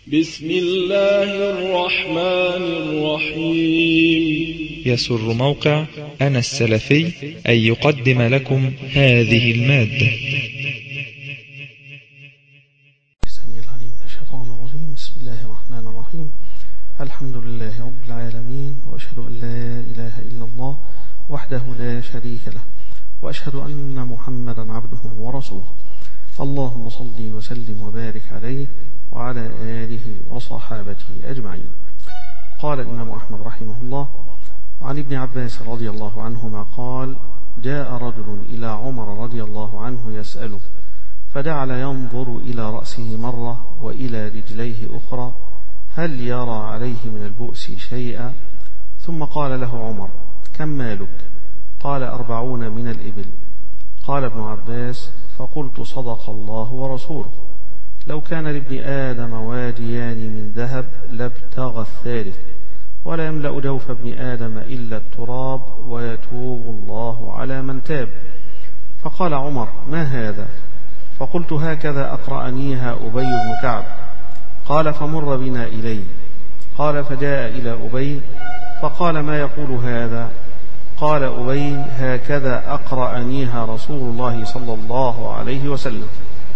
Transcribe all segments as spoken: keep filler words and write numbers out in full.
بسم الله الرحمن الرحيم. يسر موقع أنا السلفي أن يقدم لكم هذه المادة. السميع العليم من الشيطان الرجيم. بسم الله الرحمن الرحيم. الحمد لله رب العالمين، وأشهد أن لا إله إلا الله وحده لا شريك له، وأشهد أن محمدا عبده ورسوله. اللهم صل وسلم وبارك عليه وعلى آله وصحابته أجمعين. قال الإمام أحمد رحمه الله: عن ابن عباس رضي الله عنهما قال: جاء رجل إلى عمر رضي الله عنه يسأله، فجعل ينظر إلى رأسه مرة وإلى رجليه أخرى هل يرى عليه من البؤس شيئا، ثم قال له عمر: كم مالك؟ قال: أربعون من الإبل. قال ابن عباس: فقلت: صدق الله ورسوله، لو كان لابن آدم واديان من ذهب لابتغى الثالث، ولا يملأ جوف ابن آدم إلا التراب، ويتوب الله على من تاب. فقال عمر: ما هذا؟ فقلت: هكذا أقرأنيها أبي بن كعب. قال: فمر بنا إليه. قال: فجاء إلى أبي فقال: ما يقول هذا؟ قال أبي: هكذا أقرأنيها رسول الله صلى الله عليه وسلم.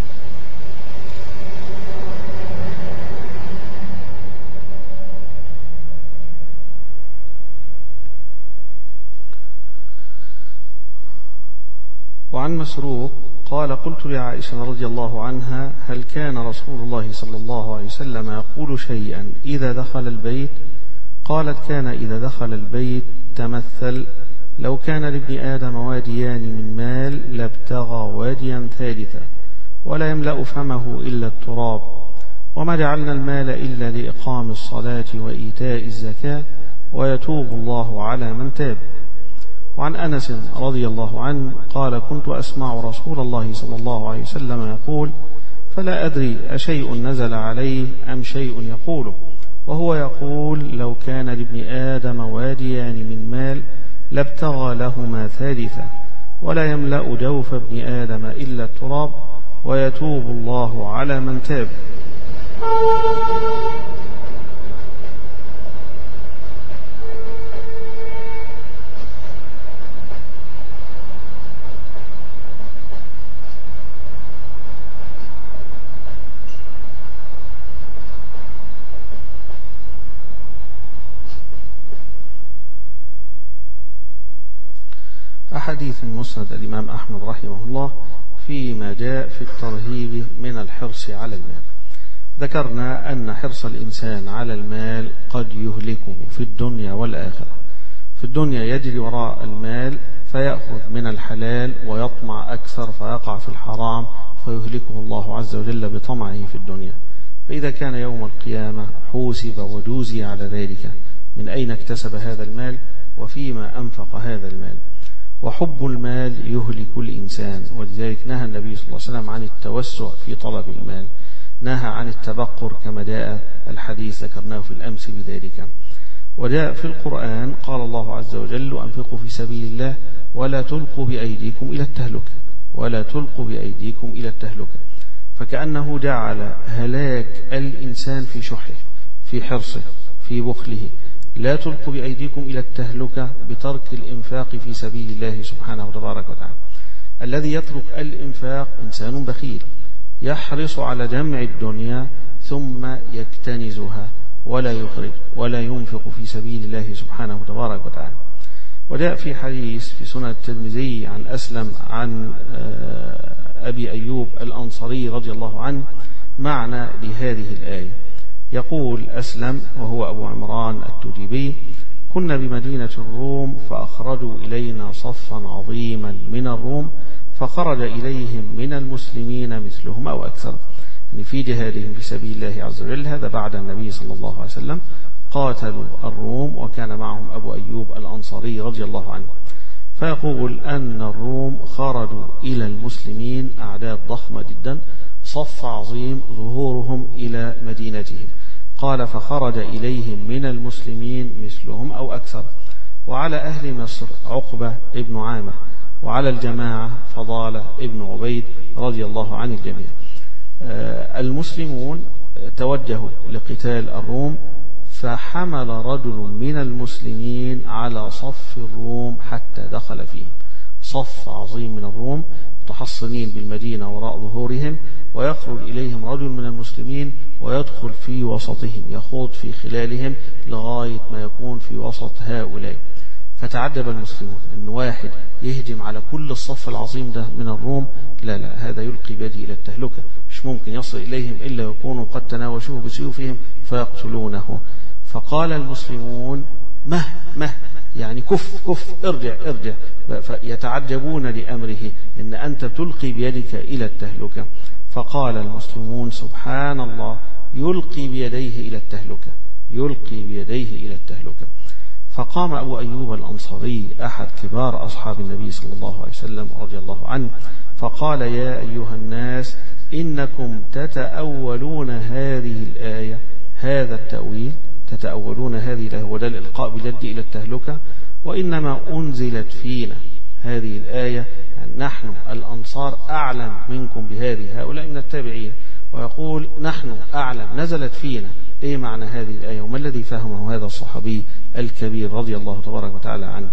وعن مسروق قال: قلت لعائشة رضي الله عنها: هل كان رسول الله صلى الله عليه وسلم يقول شيئا إذا دخل البيت؟ قالت: كان إذا دخل البيت تمثل: لو كان لابن آدم واديان من مال لابتغى واديا ثالثا، ولا يملأ فمه إلا التراب، وما جعلنا المال إلا لإقام الصلاة وإيتاء الزكاة، ويتوب الله على من تاب. وعن أنس رضي الله عنه قال: كنت أسمع رسول الله صلى الله عليه وسلم يقول، فلا أدري أشيء نزل عليه أم شيء يقوله، وهو يقول: لو كان لابن آدم واديان من مال لابتغى لهما ثالثا، ولا يملأ جوف ابن آدم إلا التراب، ويتوب الله على من تاب. أحاديث مسند الإمام أحمد رحمه الله فيما جاء في الترهيب من الحرص على المال. ذكرنا أن حرص الإنسان على المال قد يهلكه في الدنيا والآخرة. في الدنيا يجري وراء المال فيأخذ من الحلال ويطمع أكثر فيقع في الحرام فيهلكه الله عز وجل بطمعه في الدنيا. فإذا كان يوم القيامة حوسب وجوزي على ذلك من أين اكتسب هذا المال وفيما أنفق هذا المال. وحب المال يهلك الإنسان، ولذلك نهى النبي صلى الله عليه وسلم عن التوسع في طلب المال، نهى عن التبقر كما جاء الحديث ذكرناه في الأمس بذلك. وجاء في القرآن قال الله عز وجل: وأنفقوا في سبيل الله ولا تلقوا بأيديكم إلى التهلكة، ولا تلقوا بأيديكم إلى التهلكة. فكأنه جعل هلاك الإنسان في شحه، في حرصه، في بخله. لا تلقوا بأيديكم إلى التهلكة بترك الإنفاق في سبيل الله سبحانه وتبارك وتعالى. الذي يترك الإنفاق إنسان بخيل يحرص على جمع الدنيا ثم يكتنزها ولا يخرج ولا ينفق في سبيل الله سبحانه وتبارك وتعالى. وجاء في حديث في سنن الترمذي عن أسلم عن أبي أيوب الأنصاري رضي الله عنه معنى لهذه الآية. يقول أسلم وهو أبو عمران التجيبي: كنا بمدينة الروم فأخرجوا إلينا صفا عظيما من الروم، فخرج إليهم من المسلمين مثلهم أو أكثر، يعني في جهادهم في سبيل الله عز وجل. هذا بعد النبي صلى الله عليه وسلم قاتلوا الروم، وكان معهم أبو أيوب الأنصاري رضي الله عنه. فيقول أن الروم خرجوا إلى المسلمين أعداد ضخمة جدا، صف عظيم ظهورهم إلى مدينتهم. قال: فخرج إليهم من المسلمين مثلهم أو أكثر. وعلى أهل مصر عقبة ابن عامر، وعلى الجماعة فضالة ابن عبيد رضي الله عن الجميع. المسلمون توجهوا لقتال الروم، فحمل رجل من المسلمين على صف الروم حتى دخل فيه. صف عظيم من الروم متحصنين بالمدينة وراء ظهورهم، ويخرج إليهم رجل من المسلمين ويدخل في وسطهم، يخوض في خلالهم لغاية ما يكون في وسط هؤلاء. فتعجب المسلمون أن واحد يهجم على كل الصف العظيم ده من الروم، لا لا، هذا يلقي بيده إلى التهلكة، مش ممكن يصل إليهم إلا يكونوا قد تناوشوه بسيوفهم فيقتلونه. فقال المسلمون مه مه، يعني كف كف، ارجع ارجع، فيتعجبون لأمره إن أنت تلقي بيدك إلى التهلكة. فقال المسلمون سبحان الله، يلقي بيديه إلى التهلكة، يلقي بيديه إلى التهلكة. فقام أبو أيوب الأنصاري أحد كبار أصحاب النبي صلى الله عليه وسلم رضي الله عنه، فقال يا أيها الناس إنكم تتأولون هذه الآية، هذا التأويل، تتأولون هذه الآية وده الإلقاء باليد إلى التهلكة، وإنما أنزلت فينا هذه الآية، يعني نحن الأنصار أعلم منكم بهذه، هؤلاء من التابعين، ويقول نحن أعلم، نزلت فينا. إيه معنى هذه الآية وما الذي فهمه هذا الصحابي الكبير رضي الله تبارك وتعالى عنه؟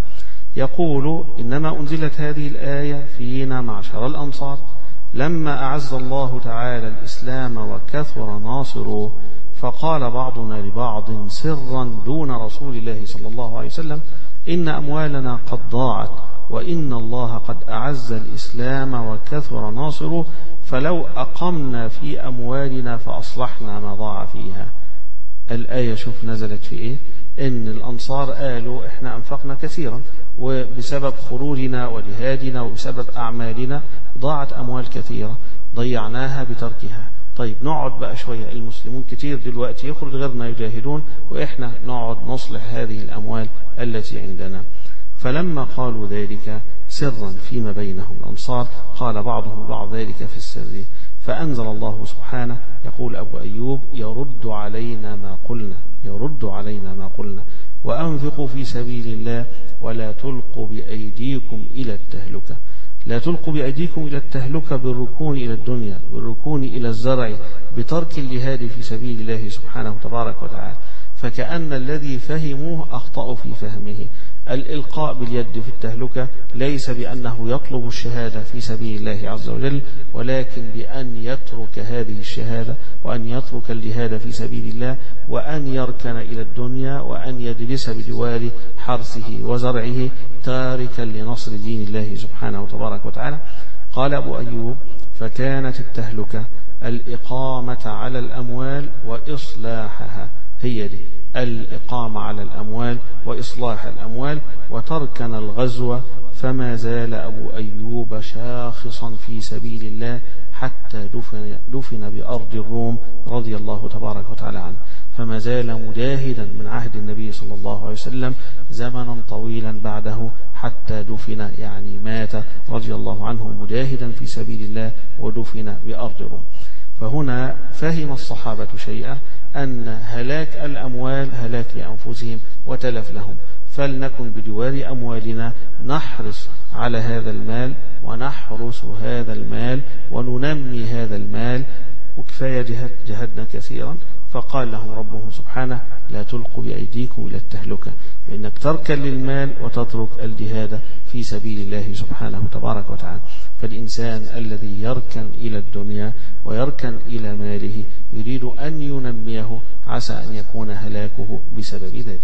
يقول إنما أنزلت هذه الآية فينا معشر الأنصار لما أعز الله تعالى الإسلام وكثر ناصره، فقال بعضنا لبعض سرا دون رسول الله صلى الله عليه وسلم إن أموالنا قد ضاعت، وإن الله قد أعز الإسلام وكثر ناصره، فلو أقمنا في أموالنا فأصلحنا ما ضاع فيها. الآية شوف نزلت في إيه؟ إن الأنصار قالوا إحنا أنفقنا كثيرا، وبسبب خروجنا وجهادنا وبسبب أعمالنا ضاعت أموال كثيرة ضيعناها بتركها. طيب نقعد بقى شوية، المسلمون كتير دلوقتي يخرج غيرنا يجاهدون، وإحنا نقعد نصلح هذه الأموال التي عندنا. فلما قالوا ذلك سرا فيما بينهم الأنصار، قال بعضهم بعض ذلك في السر، فأنزل الله سبحانه يقول أبو أيوب يرد علينا ما قلنا، يرد علينا ما قلنا، وأنفقوا في سبيل الله ولا تلقوا بأيديكم إلى التهلكة. لا تلقوا بأيديكم إلى التهلكة بالركون إلى الدنيا، بالركون إلى الزرع، بترك الجهاد في سبيل الله سبحانه تبارك وتعالى. فكأن الذي فهموه أخطأوا في فهمه. الإلقاء باليد في التهلكة ليس بأنه يطلب الشهادة في سبيل الله عز وجل، ولكن بأن يترك هذه الشهادة وأن يترك الجهاد في سبيل الله، وأن يركن إلى الدنيا، وأن يجلس بجوار حرثه وزرعه تاركا لنصر دين الله سبحانه وتبارك وتعالى. قال أبو أيوب فكانت التهلكة الإقامة على الأموال وإصلاحها، هي دي الإقامة على الأموال وإصلاح الأموال، وتركن الغزو. فما زال أبو أيوب شاخصا في سبيل الله حتى دفن, دفن بأرض الروم رضي الله تبارك وتعالى عنه. فما زال مجاهدا من عهد النبي صلى الله عليه وسلم زمنا طويلا بعده حتى دفن، يعني مات رضي الله عنه مجاهدا في سبيل الله ودفن بأرض الروم. فهنا فهم الصحابة شيئا، أن هلاك الأموال هلاك لأنفسهم وتلف لهم، فلنكن بجوار أموالنا نحرص على هذا المال ونحرس هذا المال وننمي هذا المال، وكفاية جهد جهدنا كثيرا. فقال لهم ربهم سبحانه لا تلقوا بأيديكم إلى التهلكة، فإنك تركا للمال وتترك الجهاد في سبيل الله سبحانه تبارك وتعالى. فالإنسان الذي يركن إلى الدنيا ويركن إلى ماله يريد أن ينميه، عسى أن يكون هلاكه بسبب ذلك.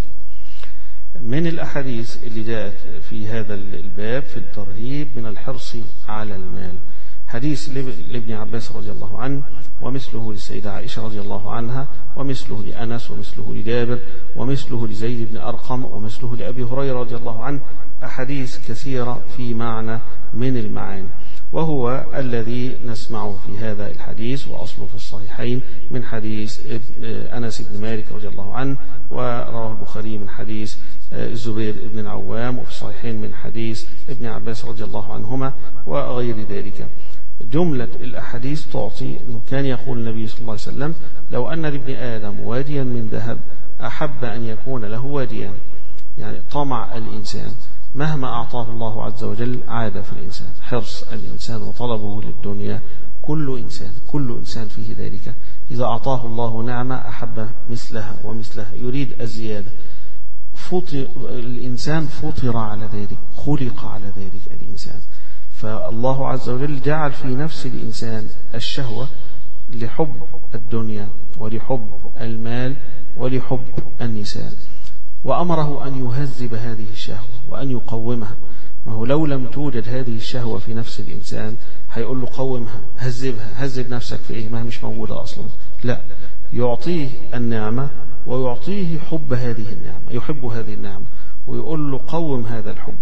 من الأحاديث اللي جاءت في هذا الباب في الترهيب من الحرص على المال حديث لابن عباس رضي الله عنه، ومثله للسيدة عائشة رضي الله عنها، ومثله لأنس، ومثله لجابر، ومثله لزيد بن أرقم، ومثله لأبي هريرة رضي الله عنه. أحاديث كثيرة في معنى من المعاني، وهو الذي نسمعه في هذا الحديث، وأصله في الصحيحين من حديث أنس بن مالك رضي الله عنه، ورواه البخاري من حديث الزبير بن العوام، وفي الصحيحين من حديث ابن عباس رضي الله عنهما وغير ذلك. جملة الأحاديث تعطي أنه كان يقول النبي صلى الله عليه وسلم لو أن لابن آدم واديا من ذهب أحب أن يكون له واديان، يعني طمع الإنسان مهما أعطاه الله عز وجل عاد في الإنسان، حرص الإنسان وطلبه للدنيا كل إنسان كل إنسان فيه ذلك. إذا أعطاه الله نعمة أحب مثلها ومثلها، يريد الزيادة. فطر الإنسان فطر على ذلك، خلق على ذلك الإنسان. فالله عز وجل جعل في نفس الإنسان الشهوة لحب الدنيا ولحب المال ولحب النساء، وأمره أن يهذب هذه الشهوة وأن يقومها. ما هو لو لم توجد هذه الشهوة في نفس الإنسان هيقول له قومها، هذبها، هذب نفسك في إيه؟ ما مش موجودة أصلا. لا، يعطيه النعمة ويعطيه حب هذه النعمة، يحب هذه النعمة ويقول له قوم هذا الحب.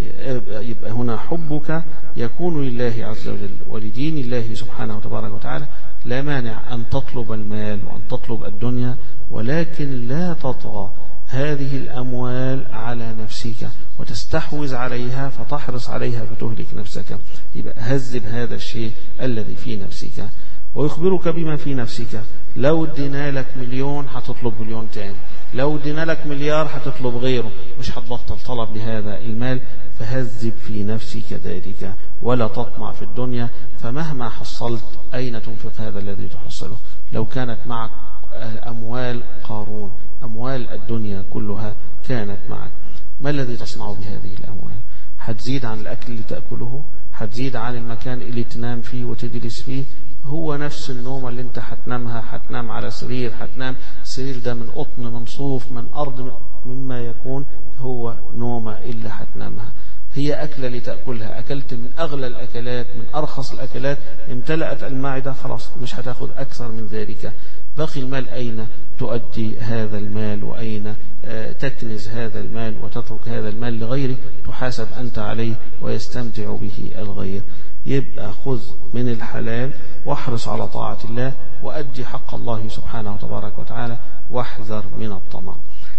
يبقى هنا حبك يكون لله عز وجل ولدين الله سبحانه وتبارك وتعالى. لا مانع أن تطلب المال وأن تطلب الدنيا، ولكن لا تطغى هذه الأموال على نفسك وتستحوذ عليها فتحرص عليها فتهلك نفسك. يبقى هذب هذا الشيء الذي في نفسك. ويخبرك بما في نفسك. لو ادينا لك مليون هتطلب مليون تاني، لو ادينا لك مليار هتطلب غيره، مش هتبطل طلب لهذا المال. فهذب في نفسك ذلك ولا تطمع في الدنيا، فمهما حصلت أين تنفق هذا الذي تحصله؟ لو كانت معك أموال قارون، أموال الدنيا كلها كانت معك، ما الذي تصنع بهذه الأموال؟ هتزيد عن الأكل اللي تأكله؟ هتزيد عن المكان اللي تنام فيه وتجلس فيه؟ هو نفس النوم اللي انت هتنامها، هتنام على سرير، هتنام سرير ده من قطن من صوف من أرض مما يكون، هو نومة إلا هتنامها. هي أكلة لتأكلها، أكلت من أغلى الأكلات من أرخص الأكلات، امتلأت المعدة، خلاص مش هتاخد أكثر من ذلك. باقي المال أين تؤدي هذا المال؟ وأين تكنز هذا المال وتترك هذا المال لغيره تحاسب أنت عليه ويستمتع به الغير؟ يبقى خذ من الحلال واحرص على طاعة الله وأدي حق الله سبحانه وتبارك وتعالى واحذر من الطمع.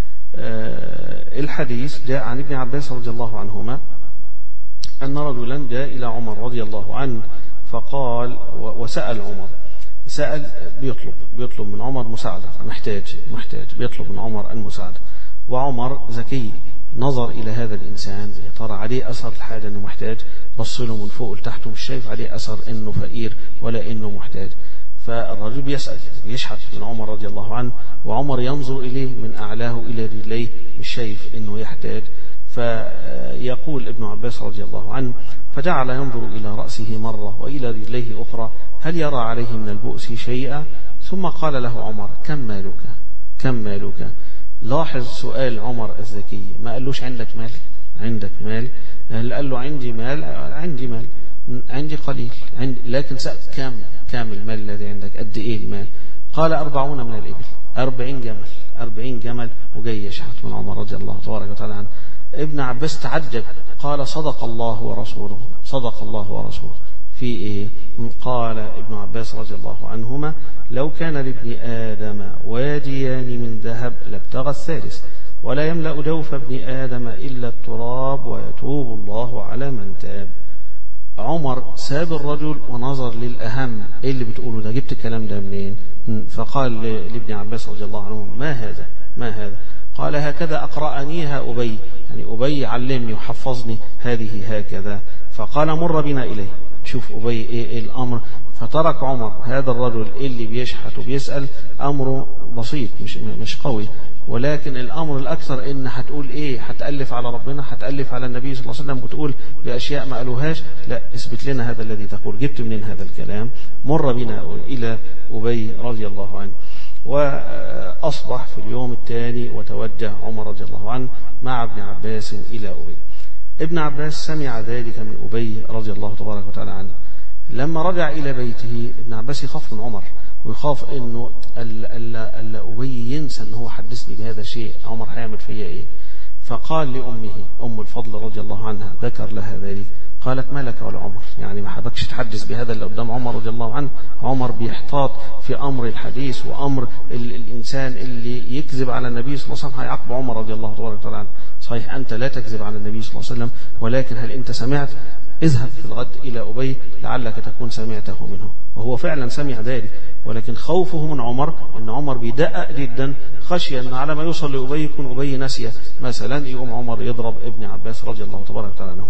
الحديث جاء عن ابن عباس رضي الله عنهما أن رجلا جاء إلى عمر رضي الله عنه فقال وسأل عمر، سأل بيطلب بيطلب من عمر مساعدة، محتاج محتاج بيطلب من عمر المساعدة. وعمر ذكي نظر إلى هذا الإنسان، يا ترى عليه أثر الحاجة أنه محتاج، بص له من فوق لتحته مش شايف عليه أثر أنه فقير ولا أنه محتاج. فالرجل بيسأل بيشحت من عمر رضي الله عنه، وعمر ينظر إليه من أعلاه إلى رجليه مش شايف أنه يحتاج. فيقول ابن عباس رضي الله عنه فجعل ينظر إلى رأسه مرة وإلى رجليه أخرى هل يرى عليه من البؤس شيئا، ثم قال له عمر كم مالك كم مالك. لاحظ سؤال عمر الذكي، ما قالوش عندك مال عندك مال، قال له عندي مال عندي مال عندي قليل عندي، لكن سأل كم كم المال الذي عندك، قد ايه المال؟ قال أربعون من الإبل، أربعين جمل أربعين جمل وجاي يشحت من عمر رضي الله تبارك وتعالى عنه. ابن عباس تعجب قال صدق الله ورسوله، صدق الله ورسوله في ايه؟ قال ابن عباس رضي الله عنهما لو كان لابن آدم واديان من ذهب لابتغى الثالث، ولا يملأ جوف ابن آدم إلا التراب ويتوب الله على من تاب. عمر ساب الرجل ونظر للأهم، ايه اللي بتقوله ده، جبت الكلام ده منين؟ فقال لابن عباس رضي الله عنه ما هذا ما هذا؟ قال هكذا أقرأنيها أبي، يعني أبي علمني وحفظني هذه هكذا. فقال مر بنا إليه، شوف أبي إيه, إيه الأمر. فترك عمر هذا الرجل اللي بيشحت وبيسأل، أمره بسيط مش مش قوي، ولكن الأمر الأكثر إن هتقول إيه، هتألف على ربنا، هتألف على النبي صلى الله عليه وسلم وتقول بأشياء ما قالوهاش. لا، اثبت لنا هذا الذي تقول، جبت منين هذا الكلام؟ مر بنا إلى أبي رضي الله عنه. وأصبح في اليوم الثاني وتوجه عمر رضي الله عنه مع ابن عباس إلى أبي. ابن عباس سمع ذلك من أبي رضي الله تبارك وتعالى عنه. لما رجع إلى بيته ابن عباس يخاف من عمر ويخاف انه ال أبي ينسى انه حدثني بهذا الشيء، عمر هيعمل فيا ايه؟ فقال لأمه أم الفضل رضي الله عنها، ذكر لها ذلك، قالت ما لك ولا عمر، يعني ما حبكش تحدث بهذا اللي قدام عمر رضي الله عنه. عمر بيحتاط في أمر الحديث وأمر ال الإنسان اللي يكذب على النبي صلى الله عليه وسلم هيعاقب عمر رضي الله تبارك وتعالى عنه. صحيح أنت لا تكذب على النبي صلى الله عليه وسلم، ولكن هل أنت سمعت؟ اذهب في الغد إلى أبي لعلك تكون سمعته منه. وهو فعلا سمع ذلك، ولكن خوفه من عمر أن عمر بيدقق جدا، خشية أن على ما يوصل لأبي يكون أبي نسيه مثلا، يقوم عمر يضرب ابن عباس رضي الله تبارك وتعالى عنهما.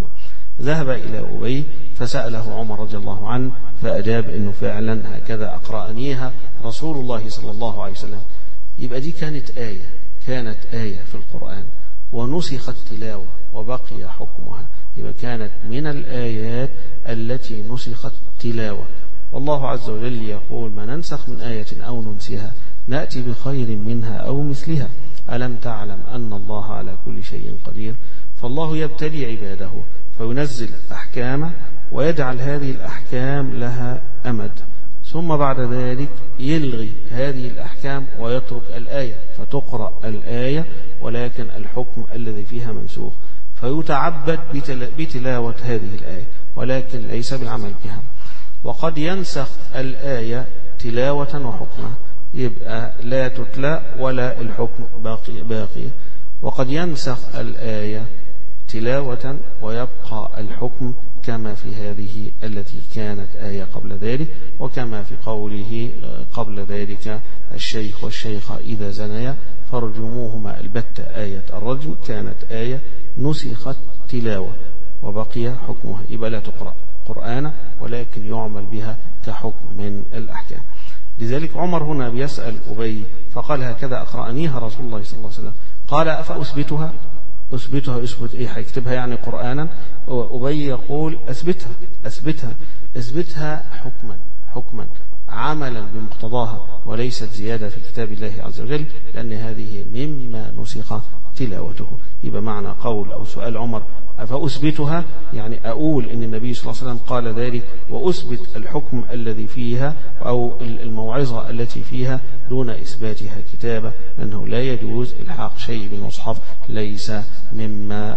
ذهب إلى أبي فسأله عمر رضي الله عنه فأجاب إنه فعلا هكذا أقرأنيها رسول الله صلى الله عليه وسلم. يبقى دي كانت آية كانت آية في القرآن ونسخت تلاوة وبقي حكمها، يبقى كانت من الآيات التي نسخت تلاوة. والله عز وجل يقول: ما ننسخ من آية أو ننسها نأتي بخير منها أو مثلها ألم تعلم أن الله على كل شيء قدير. فالله يبتلي عباده فينزل أحكامه ويجعل هذه الأحكام لها أمد، ثم بعد ذلك يلغي هذه الأحكام ويترك الآية فتقرأ الآية ولكن الحكم الذي فيها منسوخ، فيتعبد بتلاوة هذه الآية ولكن ليس بالعمل بها. وقد ينسخ الآية تلاوة وحكمة، يبقى لا تتلى ولا الحكم باقي باقي. وقد ينسخ الآية تلاوة ويبقى الحكم كما في هذه التي كانت آية قبل ذلك، وكما في قوله قبل ذلك: الشيخ والشيخة إذا زنيا فارجموهما البتة. آية الرجم كانت آية نسخت تلاوة وبقي حكمها، يبقى لا تقرأ قرآن ولكن يعمل بها كحكم من الأحكام. لذلك عمر هنا بيسأل أبي فقال: هكذا أقرأنيها رسول الله صلى الله عليه وسلم. قال: أفأثبتها؟ أثبتها أثبت إيه؟ هيكتبها يعني قرآنا؟ أبي يقول: أثبتها أثبتها أثبتها حكما حكما عملا بمقتضاها وليست زيادة في كتاب الله عز وجل، لأن هذه مما نسخ تلاوته. يبقى معنى قول أو سؤال عمر: أفأثبتها؟ يعني أقول إن النبي صلى الله عليه وسلم قال ذلك وأثبت الحكم الذي فيها أو الموعظة التي فيها دون إثباتها كتابة، لأنه لا يجوز إلحاق شيء بالمصحف ليس مما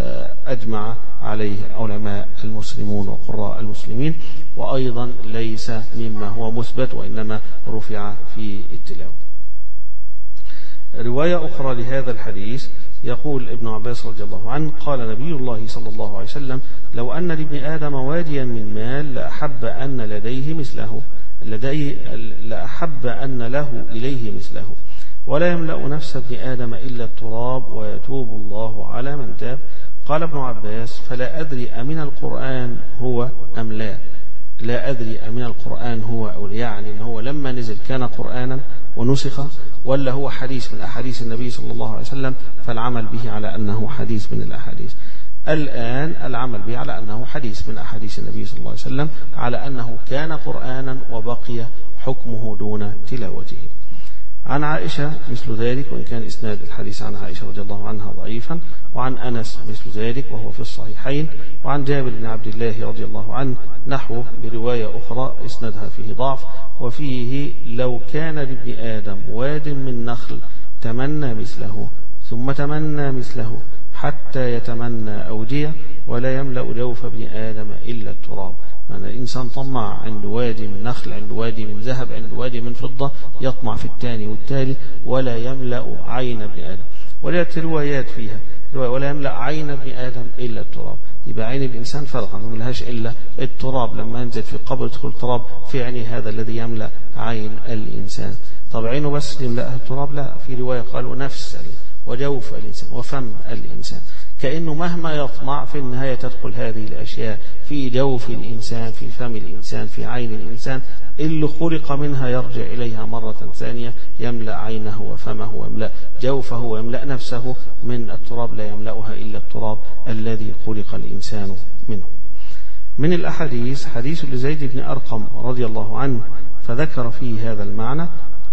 أجمع عليه علماء المسلمون وقراء المسلمين، وأيضا ليس مما هو مثبت وإنما رفع في التلاوة. رواية أخرى لهذا الحديث يقول ابن عباس رضي الله عنه: قال نبي الله صلى الله عليه وسلم: لو أن لابن آدم واديا من مال لأحب أن لديه مثله لديه لأحب أن له إليه مثله ولا يملأ نفس ابن آدم إلا التراب ويتوب الله على من تاب. قال ابن عباس: فلا أدري أمن القرآن هو أم لا لا أدري أمن القرآن هو أو يعني إن هو لما نزل كان قرآنا ونسخ، ولا هو حديث من أحاديث النبي صلى الله عليه وسلم فالعمل به على أنه حديث من الأحاديث. الآن العمل به على أنه حديث من أحاديث النبي صلى الله عليه وسلم على أنه كان قرآنا وبقي حكمه دون تلاوته. عن عائشة مثل ذلك، وإن كان إسناد الحديث عن عائشة رضي الله عنها ضعيفا، وعن أنس مثل ذلك وهو في الصحيحين، وعن جابر بن عبد الله رضي الله عنه نحوه برواية أخرى إسنادها فيه ضعف، وفيه: لو كان لابن آدم واد من نخل تمنى مثله ثم تمنى مثله حتى يتمنى أودية ولا يملأ جوف ابن آدم إلا التراب. يعني الإنسان طمع عند وادي من نخل، عند وادي من ذهب، عند وادي من فضة، يطمع في الثاني والثالث ولا يملأ عين ابن آدم. وليت روايات فيها ولا يملأ عين ابن آدم إلا التراب، يبقى عين الإنسان فارغة ما ملهاش إلا التراب، لما ينزل في القبر يدخل التراب في عينه، هذا الذي يملأ عين الإنسان. طب عينه بس يملأها التراب؟ لا، في رواية قالوا نفس وجوف الإنسان وفم الإنسان، كأنه مهما يطمع في النهاية تدخل هذه الأشياء في جوف الإنسان، في فم الإنسان، في عين الإنسان اللي خلق منها، يرجع إليها مرة ثانية يملأ عينه وفمه ويملأ جوفه ويملأ نفسه من التراب، لا يملأها إلا التراب الذي خلق الإنسان منه. من الأحاديث حديث لزيد بن أرقم رضي الله عنه فذكر فيه هذا المعنى.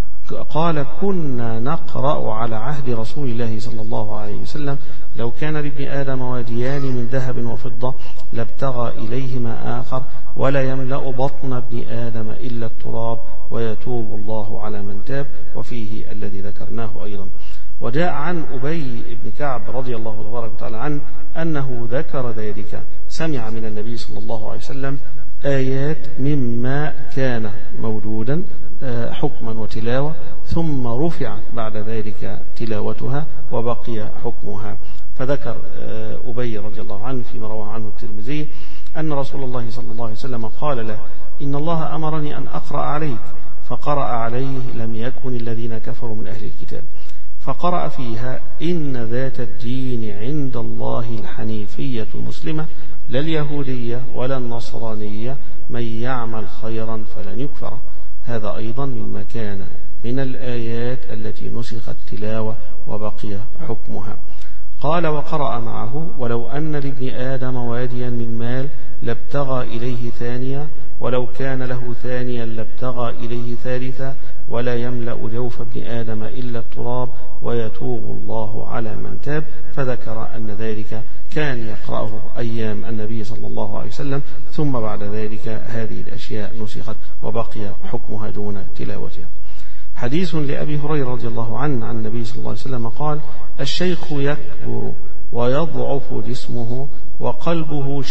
قال: كنا نقرأ على عهد رسول الله صلى الله عليه وسلم: لو كان لابن آدم واديان من ذهب وفضة لابتغى إليهما آخر ولا يملأ بطن ابن آدم إلا التراب ويتوب الله على من تاب. وفيه الذي ذكرناه أيضا. وجاء عن أبي بن كعب رضي الله تبارك وتعالى عنه أنه ذكر ذلك، سمع من النبي صلى الله عليه وسلم آيات مما كان موجودا حكما وتلاوة، ثم رفع بعد ذلك تلاوتها وبقي حكمها. فذكر أبي رضي الله عنه فيما رواه عنه الترمذي أن رسول الله صلى الله عليه وسلم قال له: إن الله أمرني أن أقرأ عليك، فقرأ عليه: لم يكن الذين كفروا من أهل الكتاب. فقرأ فيها إن ذات الدين عند الله الحنيفية المسلمة لا اليهودية ولا النصرانية من يعمل خيرا فلن يكفر. هذا أيضا مما كان من الآيات التي نسخت تلاوة وبقي حكمها. قال وقرأ معه ولو أن لابن آدم واديا من مال لابتغى إليه ثانيا ولو كان له ثانيا لابتغى إليه ثالثا ولا يملأ جوف ابن آدم إلا التراب ويتوب الله على من تاب. فذكر أن ذلك كان يقرأه أيام النبي صلى الله عليه وسلم، ثم بعد ذلك هذه الأشياء نسخت وبقي حكمها دون تلاوتها. حديث لأبي هريرة رضي الله عنه عن النبي صلى الله عليه وسلم قال: الشيخ يكبر ويضعف جسمه وقلبه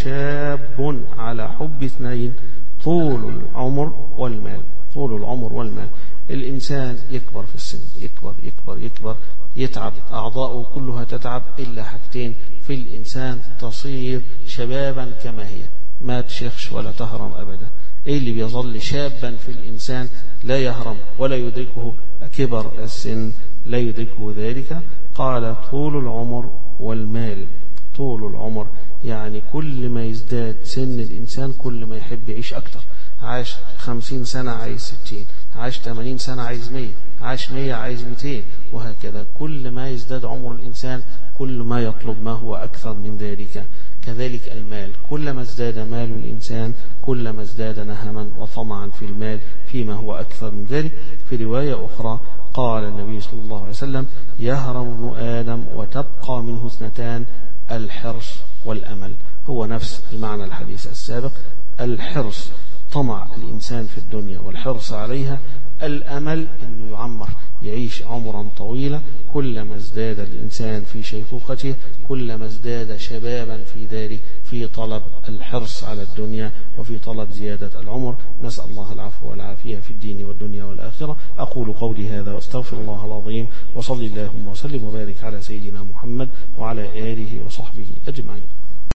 شاب على حب اثنين: طول العمر والمال. طول العمر والمال. الإنسان يكبر في السن، يكبر يكبر يكبر يتعب، أعضاؤه كلها تتعب إلا حاجتين في الإنسان: تصير شبابا كما هي، ما تشيخش ولا تهرم أبدا. إيه اللي بيظل شابا في الإنسان لا يهرم ولا يدركه كبر السن، لا يدركه ذلك. قال: طول العمر والمال. طول العمر يعني كل ما يزداد سن الإنسان كل ما يحب يعيش أكتر. عاش خمسين سنة عايز ستين، عاش ثمانين سنة عايز مية، عاش مية عايز مئتين، وهكذا. كل ما يزداد عمر الإنسان كل ما يطلب ما هو أكثر من ذلك. كذلك المال، كلما ازداد مال الإنسان كلما ازداد نهما وطمعا في المال فيما هو أكثر من ذلك. في رواية أخرى قال النبي صلى الله عليه وسلم: يهرم ابن آدم وتبقى منه اثنتان: الحرص والأمل. هو نفس المعنى الحديث السابق. الحرص طمع الإنسان في الدنيا والحرص عليها، الأمل أنه يعمر يعيش عمرا طويلا. كلما ازداد الإنسان في شيخوخته كلما ازداد شبابا في ذلك، في طلب الحرص على الدنيا وفي طلب زيادة العمر. نسأل الله العفو والعافية في الدين والدنيا والآخرة. أقول قولي هذا واستغفر الله العظيم، وصلي اللهم وسلم وبارك على سيدنا محمد وعلى آله وصحبه أجمعين.